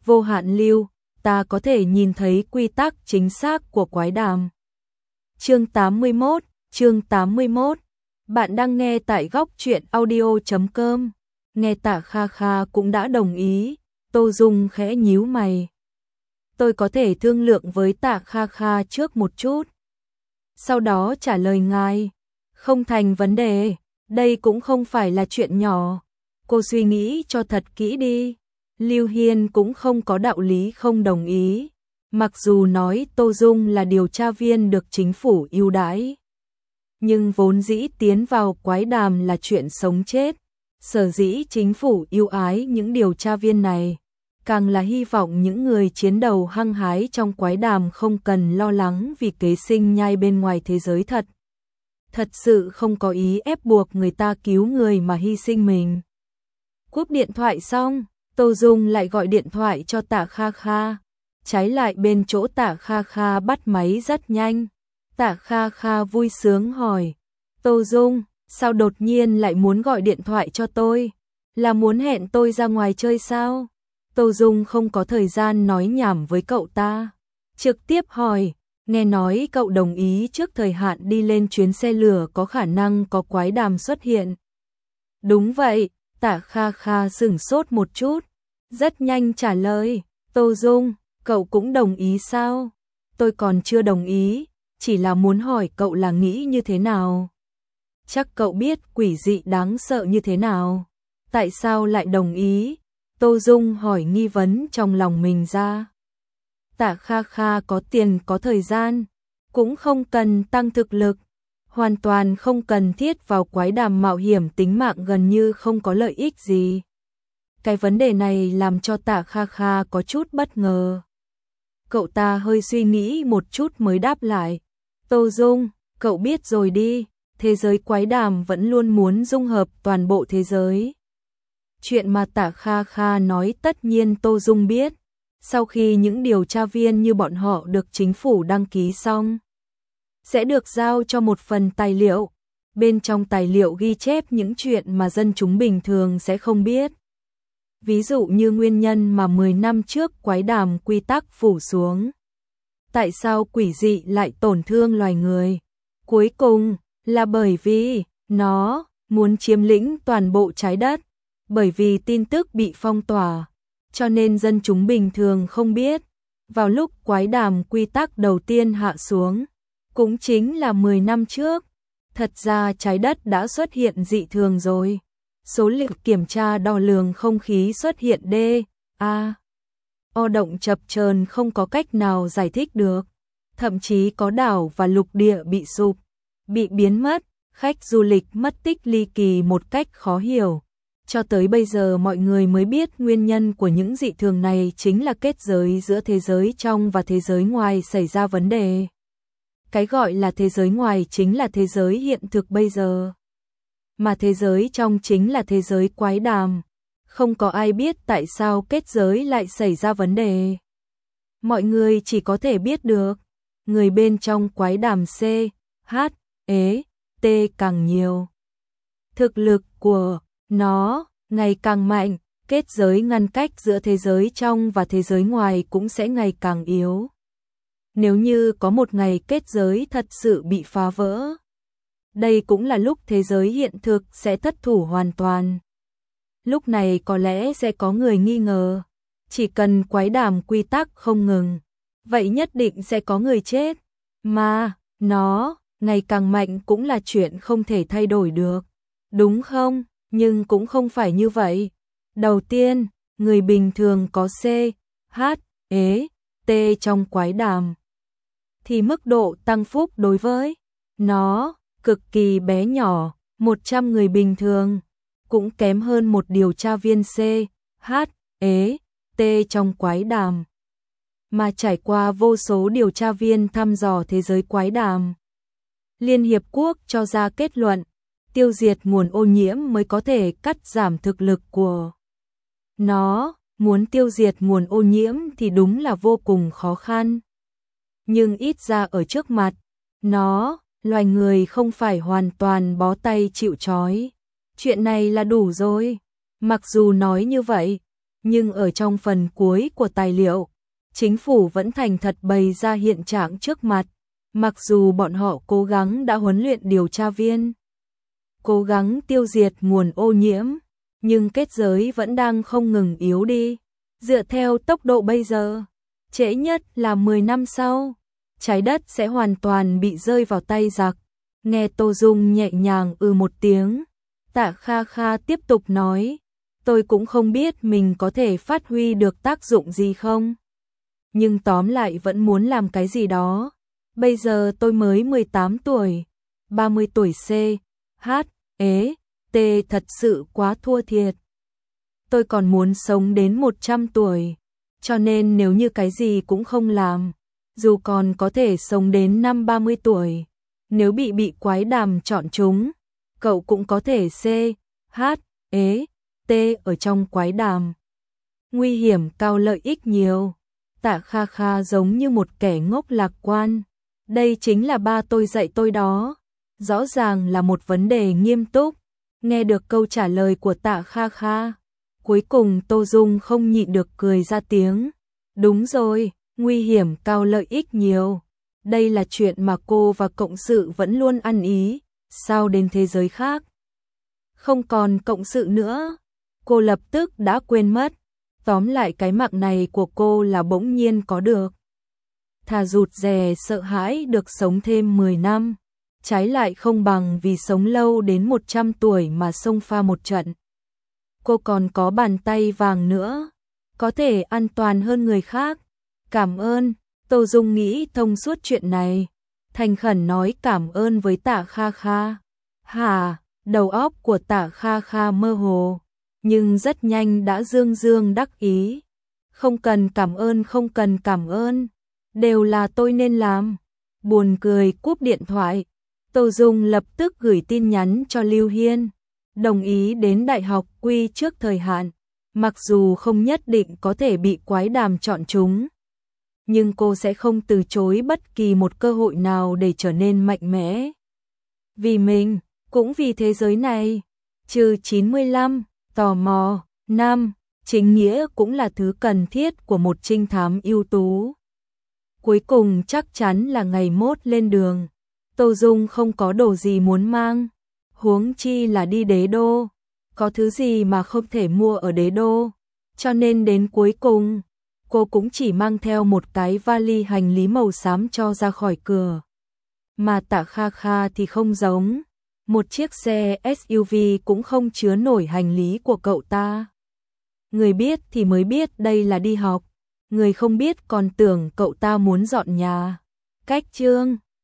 vô hạn lưu, ta có thể nhìn thấy quy tắc chính xác của quái đàm. Chương 81. Bạn đang nghe tại góc truyện audio.com. Nghe Tạ Kha Kha cũng đã đồng ý, Tô Dung khẽ nhíu mày. Tôi có thể thương lượng với Tạ Kha Kha trước một chút. Sau đó trả lời ngài. Không thành vấn đề, đây cũng không phải là chuyện nhỏ. Cô suy nghĩ cho thật kỹ đi. Lưu Hiên cũng không có đạo lý không đồng ý. Mặc dù nói Tô Dung là điều tra viên được chính phủ ưu đãi, nhưng vốn dĩ tiến vào quái đàm là chuyện sống chết. Sở dĩ chính phủ ưu ái những điều tra viên này, càng là hy vọng những người chiến đầu hăng hái trong quái đàm không cần lo lắng vì kế sinh nhai bên ngoài thế giới thật. Thật sự không có ý ép buộc người ta cứu người mà hy sinh mình. Cúp điện thoại xong, Tô Dung lại gọi điện thoại cho Tạ Kha Kha. Trái lại bên chỗ Tạ Kha Kha bắt máy rất nhanh. Tạ Kha Kha vui sướng hỏi, Tô Dung, sao đột nhiên lại muốn gọi điện thoại cho tôi? Là muốn hẹn tôi ra ngoài chơi sao? Tô Dung không có thời gian nói nhảm với cậu ta. Trực tiếp hỏi, nghe nói cậu đồng ý trước thời hạn đi lên chuyến xe lửa có khả năng có quái đàm xuất hiện. Đúng vậy, Tạ Kha Kha sửng sốt một chút. Rất nhanh trả lời, Tô Dung, cậu cũng đồng ý sao? Tôi còn chưa đồng ý, chỉ là muốn hỏi cậu là nghĩ như thế nào. Chắc cậu biết quỷ dị đáng sợ như thế nào. Tại sao lại đồng ý? Tô Dung hỏi nghi vấn trong lòng mình ra. Tạ Kha Kha có tiền có thời gian, cũng không cần tăng thực lực, hoàn toàn không cần thiết vào quái đàm mạo hiểm tính mạng gần như không có lợi ích gì. Cái vấn đề này làm cho Tạ Kha Kha có chút bất ngờ. Cậu ta hơi suy nghĩ một chút mới đáp lại. Tô Dung, cậu biết rồi đi, thế giới quái đàm vẫn luôn muốn dung hợp toàn bộ thế giới. Chuyện mà Tạ Kha Kha nói tất nhiên Tô Dung biết. Sau khi những điều tra viên như bọn họ được chính phủ đăng ký xong, sẽ được giao cho một phần tài liệu. Bên trong tài liệu ghi chép những chuyện mà dân chúng bình thường sẽ không biết. Ví dụ như nguyên nhân mà 10 năm trước quái đàm quy tắc phủ xuống. Tại sao quỷ dị lại tổn thương loài người? Cuối cùng là bởi vì nó muốn chiếm lĩnh toàn bộ trái đất. Bởi vì tin tức bị phong tỏa, cho nên dân chúng bình thường không biết. Vào lúc quái đàm quy tắc đầu tiên hạ xuống, cũng chính là 10 năm trước, thật ra trái đất đã xuất hiện dị thường rồi. Số liệu kiểm tra đo lường không khí xuất hiện O động chập chờn không có cách nào giải thích được. Thậm chí có đảo và lục địa bị sụp, bị biến mất, khách du lịch mất tích ly kỳ một cách khó hiểu. Cho tới bây giờ mọi người mới biết nguyên nhân của những dị thường này chính là kết giới giữa thế giới trong và thế giới ngoài xảy ra vấn đề. Cái gọi là thế giới ngoài chính là thế giới hiện thực bây giờ, mà thế giới trong chính là thế giới quái đàm. Không có ai biết tại sao kết giới lại xảy ra vấn đề. Mọi người chỉ có thể biết được, người bên trong quái đàm T càng nhiều. Thực lực của nó ngày càng mạnh, kết giới ngăn cách giữa thế giới trong và thế giới ngoài cũng sẽ ngày càng yếu. Nếu như có một ngày kết giới thật sự bị phá vỡ, đây cũng là lúc thế giới hiện thực sẽ thất thủ hoàn toàn. Lúc này có lẽ sẽ có người nghi ngờ, chỉ cần quái đàm quy tắc không ngừng, vậy nhất định sẽ có người chết. Mà, nó ngày càng mạnh cũng là chuyện không thể thay đổi được, đúng không? Nhưng cũng không phải như vậy. Đầu tiên, người bình thường có T trong quái đàm, thì mức độ tăng phúc đối với nó cực kỳ bé nhỏ. 100 người bình thường cũng kém hơn một điều tra viên T trong quái đàm. Mà trải qua vô số điều tra viên thăm dò thế giới quái đàm, Liên Hiệp Quốc cho ra kết luận, tiêu diệt nguồn ô nhiễm mới có thể cắt giảm thực lực của nó. Muốn tiêu diệt nguồn ô nhiễm thì đúng là vô cùng khó khăn. Nhưng ít ra ở trước mặt nó, loài người không phải hoàn toàn bó tay chịu trói. Chuyện này là đủ rồi. Mặc dù nói như vậy, Nhưng ở trong phần cuối của tài liệu, chính phủ vẫn thành thật bày ra hiện trạng trước mặt, mặc dù bọn họ cố gắng đã huấn luyện điều tra viên, cố gắng tiêu diệt nguồn ô nhiễm, nhưng kết giới vẫn đang không ngừng yếu đi. Dựa theo tốc độ bây giờ, trễ nhất là 10 năm sau, trái đất sẽ hoàn toàn bị rơi vào tay giặc. Nghe Tô Dung nhẹ nhàng một tiếng, Tạ Kha Kha tiếp tục nói, tôi cũng không biết mình có thể phát huy được tác dụng gì không. Nhưng tóm lại vẫn muốn làm cái gì đó. Bây giờ tôi mới 18 tuổi, 30 tuổi C, H, T thật sự quá thua thiệt. Tôi còn muốn sống đến 100 tuổi, cho nên nếu như cái gì cũng không làm, dù còn có thể sống đến năm 30 tuổi, nếu bị quái đàm chọn chúng, cậu cũng có thể C, H, T ở trong quái đàm. Nguy hiểm cao lợi ích nhiều. Tạ Kha Kha giống như một kẻ ngốc lạc quan. Đây chính là ba tôi dạy tôi đó. Rõ ràng là một vấn đề nghiêm túc. Nghe được câu trả lời của Tạ Kha Kha, cuối cùng Tô Dung không nhịn được cười ra tiếng. Đúng rồi, nguy hiểm cao lợi ích nhiều. Đây là chuyện mà cô và cộng sự vẫn luôn ăn ý. Sao đến thế giới khác không còn cộng sự nữa? Cô lập tức đã quên mất. Tóm lại cái mạng này của cô là bỗng nhiên có được. Thà rụt rè sợ hãi được sống thêm 10 năm, trái lại không bằng vì sống lâu đến 100 tuổi mà xông pha một trận. Cô còn có bàn tay vàng nữa, có thể an toàn hơn người khác. Cảm ơn. Tô Dung nghĩ thông suốt chuyện này, thành khẩn nói cảm ơn với Tạ Kha Kha. Hả? Đầu óc của Tạ Kha Kha mơ hồ, nhưng rất nhanh đã dương dương đắc ý. Không cần cảm ơn, đều là tôi nên làm. Buồn cười cúp điện thoại, Tô Dung lập tức gửi tin nhắn cho Lưu Hiên, đồng ý đến đại học Quy trước thời hạn, mặc dù không nhất định có thể bị quái đàm chọn chúng. Nhưng cô sẽ không từ chối bất kỳ một cơ hội nào để trở nên mạnh mẽ. Vì mình, cũng vì thế giới này. Trừ 95, tò mò, 5, chính nghĩa cũng là thứ cần thiết của một trinh thám ưu tú. Cuối cùng chắc chắn là ngày mốt lên đường. Tô Dung không có đồ gì muốn mang, huống chi là đi đế đô. Có thứ gì mà không thể mua ở đế đô. Cho nên đến cuối cùng, cô cũng chỉ mang theo một cái vali hành lý màu xám cho ra khỏi cửa. Mà Tạ Kha Kha thì không giống. Một chiếc xe SUV cũng không chứa nổi hành lý của cậu ta. Người biết thì mới biết đây là đi học, người không biết còn tưởng cậu ta muốn dọn nhà. Cách chương